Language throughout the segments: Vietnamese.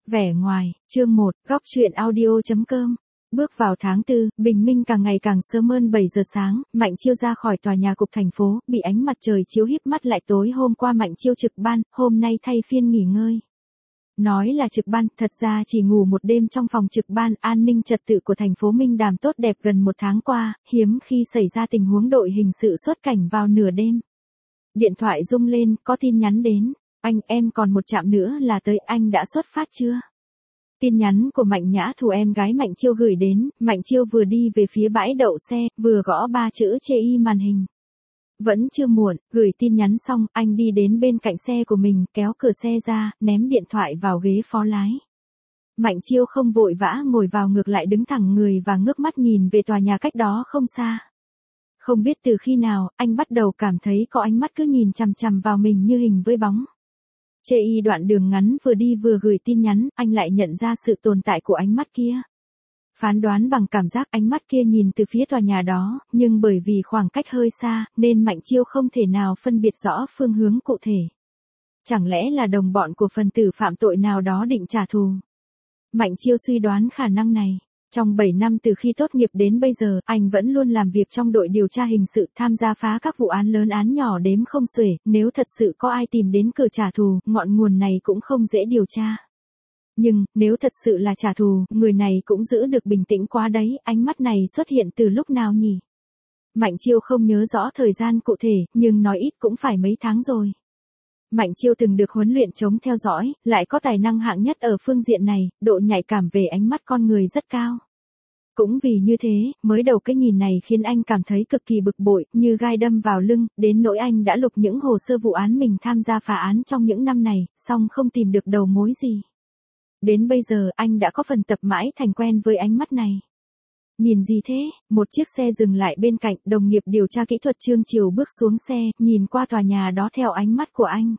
Vẻ ngoài, chương 1, góc truyện audio.com. Bước vào tháng 4, bình minh càng ngày càng sớm hơn 7 giờ sáng, Mạnh Chiêu ra khỏi tòa nhà cục thành phố, bị ánh mặt trời chiếu híp mắt lại tối hôm qua Mạnh Chiêu trực ban, hôm nay thay phiên nghỉ ngơi. Nói là trực ban, thật ra chỉ ngủ một đêm trong phòng trực ban, an ninh trật tự của thành phố Minh Đàm tốt đẹp gần một tháng qua, hiếm khi xảy ra tình huống đội hình sự xuất cảnh vào nửa đêm. Điện thoại rung lên, có tin nhắn đến. Anh, em còn một trạm nữa là tới, anh đã xuất phát chưa? Tin nhắn của Mạnh Nhã Thù em gái Mạnh Chiêu gửi đến, Mạnh Chiêu vừa đi về phía bãi đậu xe, vừa gõ 3 chữ chê y màn hình. Vẫn chưa muộn, gửi tin nhắn xong, anh đi đến bên cạnh xe của mình, kéo cửa xe ra, ném điện thoại vào ghế phó lái. Mạnh Chiêu không vội vã ngồi vào, ngược lại đứng thẳng người và ngước mắt nhìn về tòa nhà cách đó không xa. Không biết từ khi nào, anh bắt đầu cảm thấy có ánh mắt cứ nhìn chằm chằm vào mình như hình với bóng. Chê y đoạn đường ngắn vừa đi vừa gửi tin nhắn, anh lại nhận ra sự tồn tại của ánh mắt kia. Phán đoán bằng cảm giác ánh mắt kia nhìn từ phía tòa nhà đó, nhưng bởi vì khoảng cách hơi xa, nên Mạnh Chiêu không thể nào phân biệt rõ phương hướng cụ thể. Chẳng lẽ là đồng bọn của phần tử phạm tội nào đó định trả thù? Mạnh Chiêu suy đoán khả năng này. Trong 7 năm từ khi tốt nghiệp đến bây giờ, anh vẫn luôn làm việc trong đội điều tra hình sự, tham gia phá các vụ án lớn án nhỏ đếm không xuể, nếu thật sự có ai tìm đến cửa trả thù, ngọn nguồn này cũng không dễ điều tra. Nhưng, nếu thật sự là trả thù, người này cũng giữ được bình tĩnh quá đấy, ánh mắt này xuất hiện từ lúc nào nhỉ? Mạnh Chiêu không nhớ rõ thời gian cụ thể, nhưng nói ít cũng phải mấy tháng rồi. Mạnh Chiêu từng được huấn luyện chống theo dõi, lại có tài năng hạng nhất ở phương diện này, độ nhạy cảm về ánh mắt con người rất cao. Cũng vì như thế, mới đầu cái nhìn này khiến anh cảm thấy cực kỳ bực bội, như gai đâm vào lưng, đến nỗi anh đã lục những hồ sơ vụ án mình tham gia phá án trong những năm này, song không tìm được đầu mối gì. Đến bây giờ anh đã có phần tập mãi thành quen với ánh mắt này. Nhìn gì thế? Một chiếc xe dừng lại bên cạnh, đồng nghiệp điều tra kỹ thuật Trương Triều bước xuống xe, nhìn qua tòa nhà đó theo ánh mắt của anh.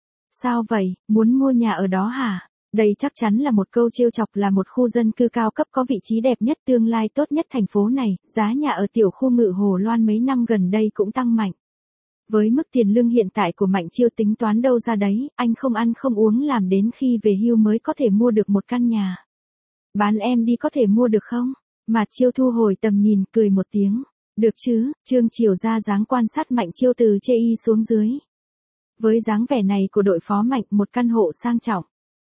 Sao vậy, muốn mua nhà ở đó hả? Đây chắc chắn là một câu trêu chọc, là một khu dân cư cao cấp có vị trí đẹp nhất, tương lai tốt nhất thành phố này, giá nhà ở tiểu khu Ngự Hồ Loan mấy năm gần đây cũng tăng mạnh. Với mức tiền lương hiện tại của Mạnh Chiêu tính toán đâu ra đấy, anh không ăn không uống làm đến khi về hưu mới có thể mua được một căn nhà. Bán em đi có thể mua được không? Mạt Chiêu thu hồi tầm nhìn, cười một tiếng. Được chứ? Trương Triều ra dáng quan sát Mạnh Chiêu từ chê y xuống dưới. Với dáng vẻ này của đội phó Mạnh, một căn hộ sang trọng.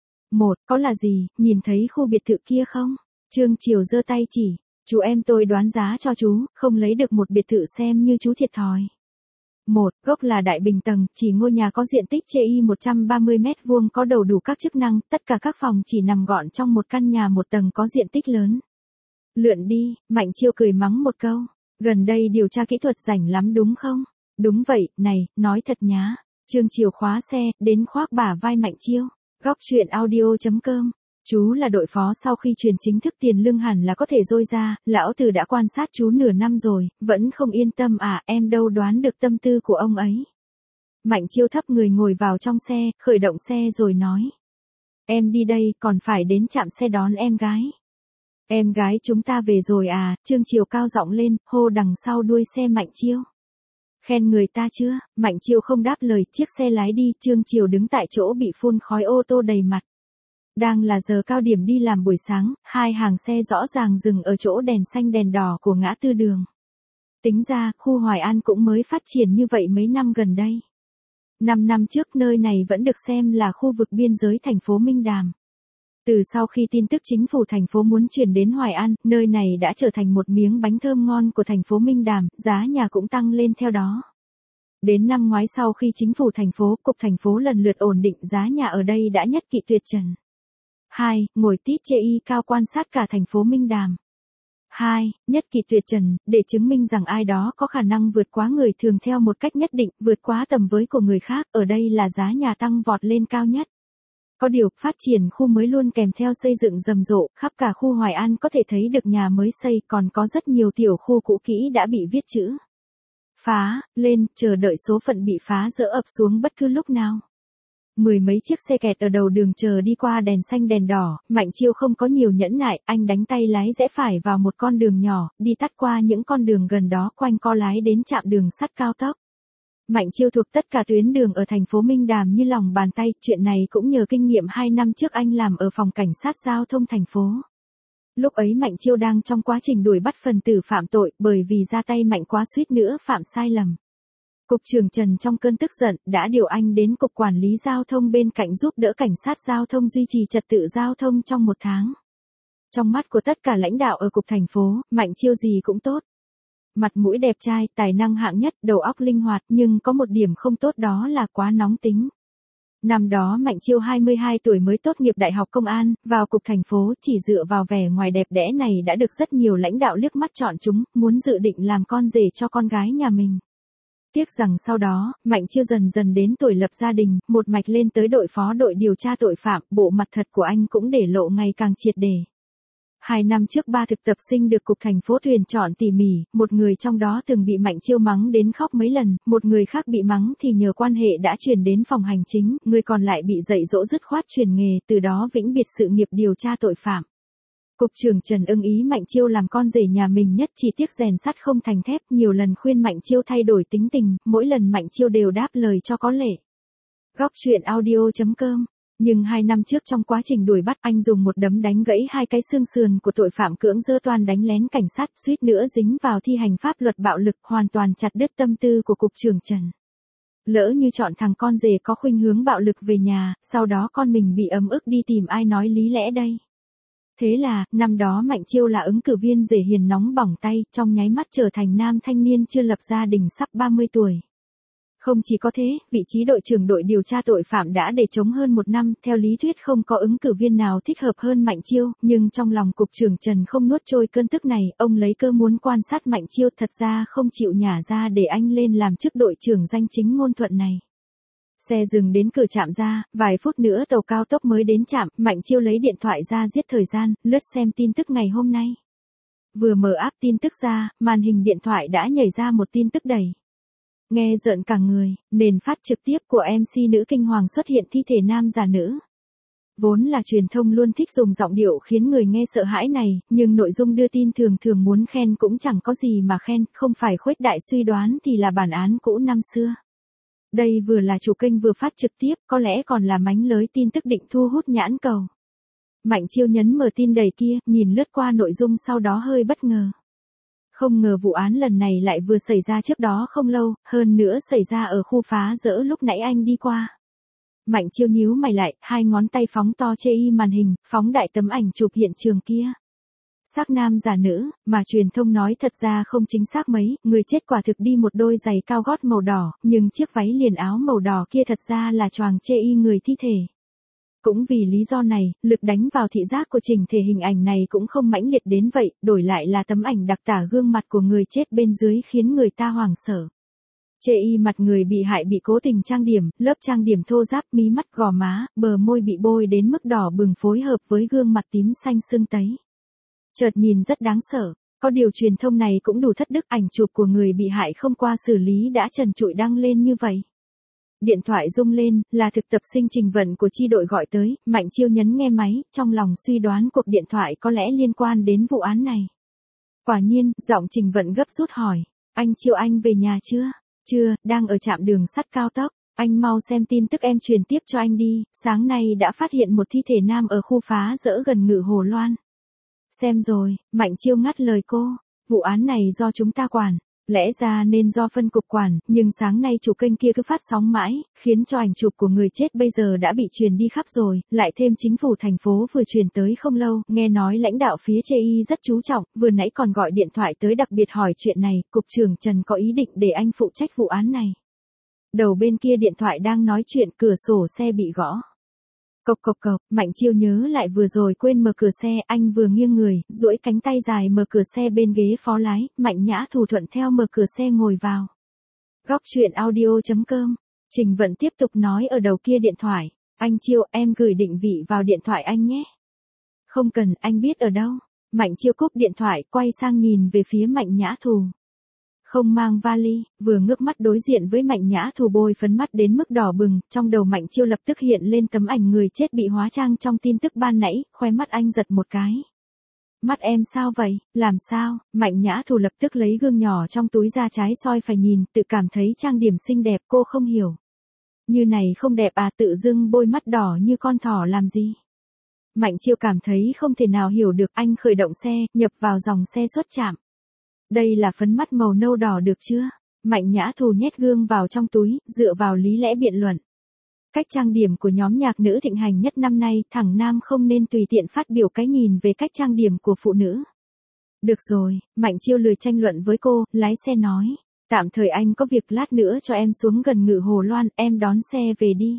Có là gì, nhìn thấy khu biệt thự kia không? Trương Triều giơ tay chỉ. Chú em tôi đoán giá cho chú, không lấy được một biệt thự xem như chú thiệt thòi. Gốc là đại bình tầng, chỉ ngôi nhà có diện tích chê y 130 m2, có đầy đủ các chức năng, tất cả các phòng chỉ nằm gọn trong một căn nhà một tầng có diện tích lớn. Lượn đi, Mạnh Chiêu cười mắng một câu. Gần đây điều tra kỹ thuật rảnh lắm đúng không? Đúng vậy, này, nói thật nhá. Trương Triều khóa xe, đến khoác bả vai Mạnh Chiêu. Góc truyện audio.com. Chú là đội phó, sau khi truyền chính thức tiền lương hẳn là có thể dôi ra, lão tử đã quan sát chú nửa năm rồi, vẫn không yên tâm à, em đâu đoán được tâm tư của ông ấy. Mạnh Chiêu thấp người ngồi vào trong xe, khởi động xe rồi nói. Em đi đây, còn phải đến trạm xe đón em gái. Em gái chúng ta về rồi à? Trương Triều cao giọng lên, hô đằng sau đuôi xe Mạnh Chiêu. Khen người ta chưa? Mạnh Chiêu không đáp lời, chiếc xe lái đi, Trương Triều đứng tại chỗ bị phun khói ô tô đầy mặt. Đang là giờ cao điểm đi làm buổi sáng, hai hàng xe rõ ràng dừng ở chỗ đèn xanh đèn đỏ của ngã tư đường. Tính ra, khu Hoài An cũng mới phát triển như vậy mấy năm gần đây. 5 năm trước nơi này vẫn được xem là khu vực biên giới thành phố Minh Đàm. Từ sau khi tin tức chính phủ thành phố muốn chuyển đến Hoài An, nơi này đã trở thành một miếng bánh thơm ngon của thành phố Minh Đàm, giá nhà cũng tăng lên theo đó. Đến năm ngoái sau khi chính phủ thành phố, cục thành phố lần lượt ổn định, giá nhà ở đây đã nhất kỵ tuyệt trần. 2. Ngồi tít chê y cao quan sát cả thành phố Minh Đàm. 2. Nhất kỵ tuyệt trần, để chứng minh rằng ai đó có khả năng vượt quá người thường theo một cách nhất định, vượt quá tầm với của người khác, ở đây là giá nhà tăng vọt lên cao nhất. Có điều, phát triển khu mới luôn kèm theo xây dựng rầm rộ, khắp cả khu Hoài An có thể thấy được nhà mới xây, còn có rất nhiều tiểu khu cũ kỹ đã bị viết chữ phá lên, chờ đợi số phận bị phá dỡ ập xuống bất cứ lúc nào. 10 mấy chiếc xe kẹt ở đầu đường chờ đi qua đèn xanh đèn đỏ, Mạnh Chiêu không có nhiều nhẫn nại, anh đánh tay lái rẽ phải vào một con đường nhỏ, đi tắt qua những con đường gần đó quanh co lái đến trạm đường sắt cao tốc. Mạnh Chiêu thuộc tất cả tuyến đường ở thành phố Minh Đàm như lòng bàn tay, chuyện này cũng nhờ kinh nghiệm 2 năm trước anh làm ở phòng cảnh sát giao thông thành phố. Lúc ấy Mạnh Chiêu đang trong quá trình đuổi bắt phần tử phạm tội, bởi vì ra tay mạnh quá suýt nữa phạm sai lầm. Cục trưởng Trần trong cơn tức giận đã điều anh đến Cục Quản lý Giao thông bên cạnh giúp đỡ cảnh sát giao thông duy trì trật tự giao thông trong 1 tháng. Trong mắt của tất cả lãnh đạo ở Cục thành phố, Mạnh Chiêu gì cũng tốt. Mặt mũi đẹp trai, tài năng hạng nhất, đầu óc linh hoạt, nhưng có một điểm không tốt đó là quá nóng tính. Năm đó Mạnh Chiêu 22 tuổi mới tốt nghiệp Đại học Công an, vào Cục thành phố chỉ dựa vào vẻ ngoài đẹp đẽ này đã được rất nhiều lãnh đạo liếc mắt chọn chúng, muốn dự định làm con rể cho con gái nhà mình. Tiếc rằng sau đó, Mạnh Chiêu dần dần đến tuổi lập gia đình, một mạch lên tới đội phó đội điều tra tội phạm, bộ mặt thật của anh cũng để lộ ngày càng triệt để. 2 năm trước 3 thực tập sinh được Cục thành phố tuyển chọn tỉ mỉ, một người trong đó từng bị Mạnh Chiêu mắng đến khóc mấy lần, một người khác bị mắng thì nhờ quan hệ đã chuyển đến phòng hành chính, người còn lại bị dạy dỗ dứt khoát chuyển nghề, từ đó vĩnh biệt sự nghiệp điều tra tội phạm. Cục trưởng Trần ưng ý Mạnh Chiêu làm con rể nhà mình nhất, chỉ tiếc rèn sắt không thành thép, nhiều lần khuyên Mạnh Chiêu thay đổi tính tình, mỗi lần Mạnh Chiêu đều đáp lời cho có lệ. Góc truyện audio.com. Nhưng 2 năm trước trong quá trình đuổi bắt, anh dùng một đấm đánh gãy 2 cái xương sườn của tội phạm cưỡng dơ toan đánh lén cảnh sát, suýt nữa dính vào thi hành pháp luật bạo lực, hoàn toàn chặt đứt tâm tư của Cục trưởng Trần. Lỡ như chọn thằng con rể có khuynh hướng bạo lực về nhà, sau đó con mình bị ấm ức đi tìm ai nói lý lẽ đây. Thế là, năm đó Mạnh Chiêu là ứng cử viên rể hiền nóng bỏng tay, trong nháy mắt trở thành nam thanh niên chưa lập gia đình sắp 30 tuổi. Không chỉ có thế, vị trí đội trưởng đội điều tra tội phạm đã để trống hơn 1 năm, theo lý thuyết không có ứng cử viên nào thích hợp hơn Mạnh Chiêu, nhưng trong lòng Cục trưởng Trần không nuốt trôi cơn tức này, ông lấy cơ muốn quan sát Mạnh Chiêu, thật ra không chịu nhả ra để anh lên làm chức đội trưởng danh chính ngôn thuận này. Xe dừng đến cửa trạm ra, vài phút nữa tàu cao tốc mới đến trạm, Mạnh Chiêu lấy điện thoại ra giết thời gian, lướt xem tin tức ngày hôm nay. Vừa mở app tin tức ra, màn hình điện thoại đã nhảy ra một tin tức đầy. Nghe rợn cả người, nền phát trực tiếp của MC nữ kinh hoàng xuất hiện thi thể nam giả nữ. Vốn là truyền thông luôn thích dùng giọng điệu khiến người nghe sợ hãi này, nhưng nội dung đưa tin thường thường muốn khen cũng chẳng có gì mà khen, không phải khuếch đại suy đoán thì là bản án cũ năm xưa. Đây vừa là chủ kênh vừa phát trực tiếp, có lẽ còn là mánh lới tin tức định thu hút nhãn cầu. Mạnh Chiêu nhấn mở tin đầy kia, nhìn lướt qua nội dung sau đó hơi bất ngờ. Không ngờ vụ án lần này lại vừa xảy ra trước đó không lâu, hơn nữa xảy ra ở khu phá dỡ lúc nãy anh đi qua. Mạnh Chiêu nhíu mày lại, 2 ngón tay phóng to chê y màn hình, phóng đại tấm ảnh chụp hiện trường kia. Xác nam giả nữ, mà truyền thông nói thật ra không chính xác mấy, người chết quả thực đi một đôi giày cao gót màu đỏ, nhưng chiếc váy liền áo màu đỏ kia thật ra là choàng chê y người thi thể. Cũng vì lý do này, lực đánh vào thị giác của chỉnh thể hình ảnh này cũng không mãnh liệt đến vậy, đổi lại là tấm ảnh đặc tả gương mặt của người chết bên dưới khiến người ta hoảng sợ. Chê y mặt người bị hại bị cố tình trang điểm, lớp trang điểm thô ráp, mí mắt gò má, bờ môi bị bôi đến mức đỏ bừng phối hợp với gương mặt tím xanh sưng tấy. Chợt nhìn rất đáng sợ, có điều truyền thông này cũng đủ thất đức, ảnh chụp của người bị hại không qua xử lý đã trần trụi đăng lên như vậy. Điện thoại rung lên, là thực tập sinh Trình Vận của chi đội gọi tới, Mạnh Chiêu nhấn nghe máy, trong lòng suy đoán cuộc điện thoại có lẽ liên quan đến vụ án này. Quả nhiên, giọng Trình Vận gấp rút hỏi, anh Chiêu anh về nhà chưa? Chưa, đang ở trạm đường sắt cao tốc, anh mau xem tin tức em truyền tiếp cho anh đi, sáng nay đã phát hiện một thi thể nam ở khu phá dỡ gần Ngự Hồ Loan. Xem rồi, Mạnh Chiêu ngắt lời cô, vụ án này do chúng ta quản. Lẽ ra nên do phân cục quản, nhưng sáng nay chủ kênh kia cứ phát sóng mãi, khiến cho ảnh chụp của người chết bây giờ đã bị truyền đi khắp rồi, lại thêm chính phủ thành phố vừa truyền tới không lâu, nghe nói lãnh đạo phía chê y rất chú trọng, vừa nãy còn gọi điện thoại tới đặc biệt hỏi chuyện này, Cục trưởng Trần có ý định để anh phụ trách vụ án này. Đầu bên kia điện thoại đang nói chuyện, cửa sổ xe bị gõ. Cộc cộc cộc, Mạnh Chiêu nhớ lại vừa rồi quên mở cửa xe, anh vừa nghiêng người, duỗi cánh tay dài mở cửa xe bên ghế phó lái, Mạnh Nhã Thù thuận theo mở cửa xe ngồi vào. Góc truyện audio.com, Trình Vận tiếp tục nói ở đầu kia điện thoại, anh Chiêu em gửi định vị vào điện thoại anh nhé. Không cần, anh biết ở đâu. Mạnh Chiêu cúp điện thoại, quay sang nhìn về phía Mạnh Nhã Thù. Không mang vali, vừa ngước mắt đối diện với Mạnh Nhã Thù bôi phấn mắt đến mức đỏ bừng, trong đầu Mạnh Chiêu lập tức hiện lên tấm ảnh người chết bị hóa trang trong tin tức ban nãy, khóe mắt anh giật một cái. Mắt em sao vậy, làm sao? Mạnh Nhã Thù lập tức lấy gương nhỏ trong túi ra trái soi phải nhìn, tự cảm thấy trang điểm xinh đẹp, cô không hiểu. Như này không đẹp à, tự dưng bôi mắt đỏ như con thỏ làm gì? Mạnh Chiêu cảm thấy không thể nào hiểu được, anh khởi động xe, nhập vào dòng xe xuất trạm. Đây là phấn mắt màu nâu đỏ được chưa? Mạnh Nhã Thù nhét gương vào trong túi, dựa vào lý lẽ biện luận. Cách trang điểm của nhóm nhạc nữ thịnh hành nhất năm nay, thằng nam không nên tùy tiện phát biểu cái nhìn về cách trang điểm của phụ nữ. Được rồi, Mạnh Chiêu lười tranh luận với cô, lái xe nói. Tạm thời anh có việc, lát nữa cho em xuống gần Ngự Hồ Loan, em đón xe về đi.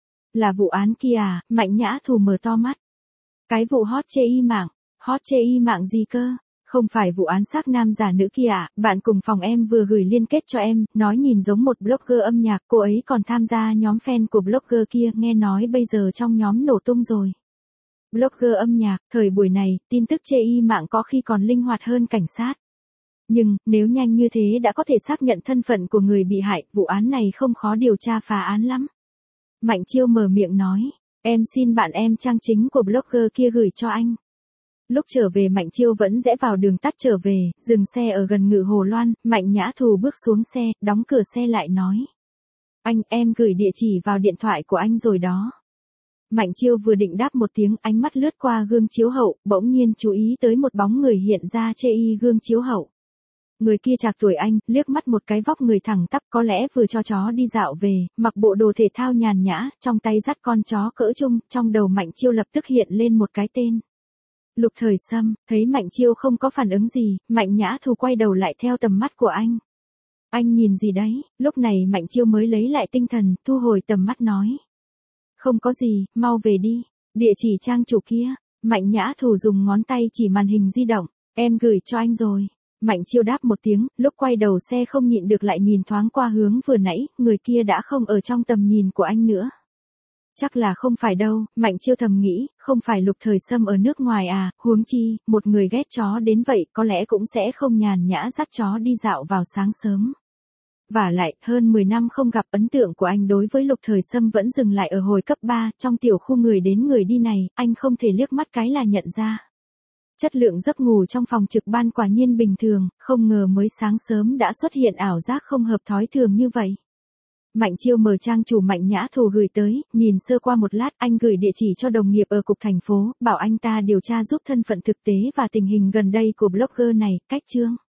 Là vụ án kia à? Mạnh Nhã Thù mở to mắt. Cái vụ hot chê y mạng. Hot chê y mạng gì cơ? Không phải vụ án xác nam giả nữ kia à? Bạn cùng phòng em vừa gửi liên kết cho em, nói nhìn giống một blogger âm nhạc, cô ấy còn tham gia nhóm fan của blogger kia, nghe nói bây giờ trong nhóm nổ tung rồi. Blogger âm nhạc, thời buổi này, tin tức chê y mạng có khi còn linh hoạt hơn cảnh sát. Nhưng, nếu nhanh như thế đã có thể xác nhận thân phận của người bị hại, vụ án này không khó điều tra phá án lắm. Mạnh Chiêu mở miệng nói, em xin bạn em trang chính của blogger kia gửi cho anh. Lúc trở về Mạnh Chiêu vẫn rẽ vào đường tắt trở về, dừng xe ở gần Ngự Hồ Loan, Mạnh Nhã Thù bước xuống xe, đóng cửa xe lại nói. Anh, em gửi địa chỉ vào điện thoại của anh rồi đó. Mạnh Chiêu vừa định đáp một tiếng, ánh mắt lướt qua gương chiếu hậu, bỗng nhiên chú ý tới một bóng người hiện ra chê y gương chiếu hậu. Người kia trạc tuổi anh, liếc mắt một cái vóc người thẳng tắp, có lẽ vừa cho chó đi dạo về, mặc bộ đồ thể thao nhàn nhã, trong tay dắt con chó cỡ trung, trong đầu Mạnh Chiêu lập tức hiện lên một cái tên. Lục Thời Sâm. Thấy Mạnh Chiêu không có phản ứng gì, Mạnh Nhã Thù quay đầu lại theo tầm mắt của anh. Anh nhìn gì đấy? Lúc này Mạnh Chiêu mới lấy lại tinh thần, thu hồi tầm mắt nói. Không có gì, mau về đi. Địa chỉ trang chủ kia. Mạnh Nhã Thù dùng ngón tay chỉ màn hình di động. Em gửi cho anh rồi. Mạnh Chiêu đáp một tiếng, lúc quay đầu xe không nhịn được lại nhìn thoáng qua hướng vừa nãy, người kia đã không ở trong tầm nhìn của anh nữa. Chắc là không phải đâu, Mạnh Chiêu thầm nghĩ, không phải Lục Thời Sâm ở nước ngoài à, huống chi, một người ghét chó đến vậy, có lẽ cũng sẽ không nhàn nhã dắt chó đi dạo vào sáng sớm. Vả lại, hơn 10 năm không gặp, ấn tượng của anh đối với Lục Thời Sâm vẫn dừng lại ở hồi cấp 3, trong tiểu khu người đến người đi này, anh không thể liếc mắt cái là nhận ra. Chất lượng giấc ngủ trong phòng trực ban quả nhiên bình thường, không ngờ mới sáng sớm đã xuất hiện ảo giác không hợp thói thường như vậy. Mạnh Chiêu mở trang chủ Mạnh Nhã Thù gửi tới, nhìn sơ qua một lát, anh gửi địa chỉ cho đồng nghiệp ở cục thành phố, bảo anh ta điều tra giúp thân phận thực tế và tình hình gần đây của blogger này, cách chương.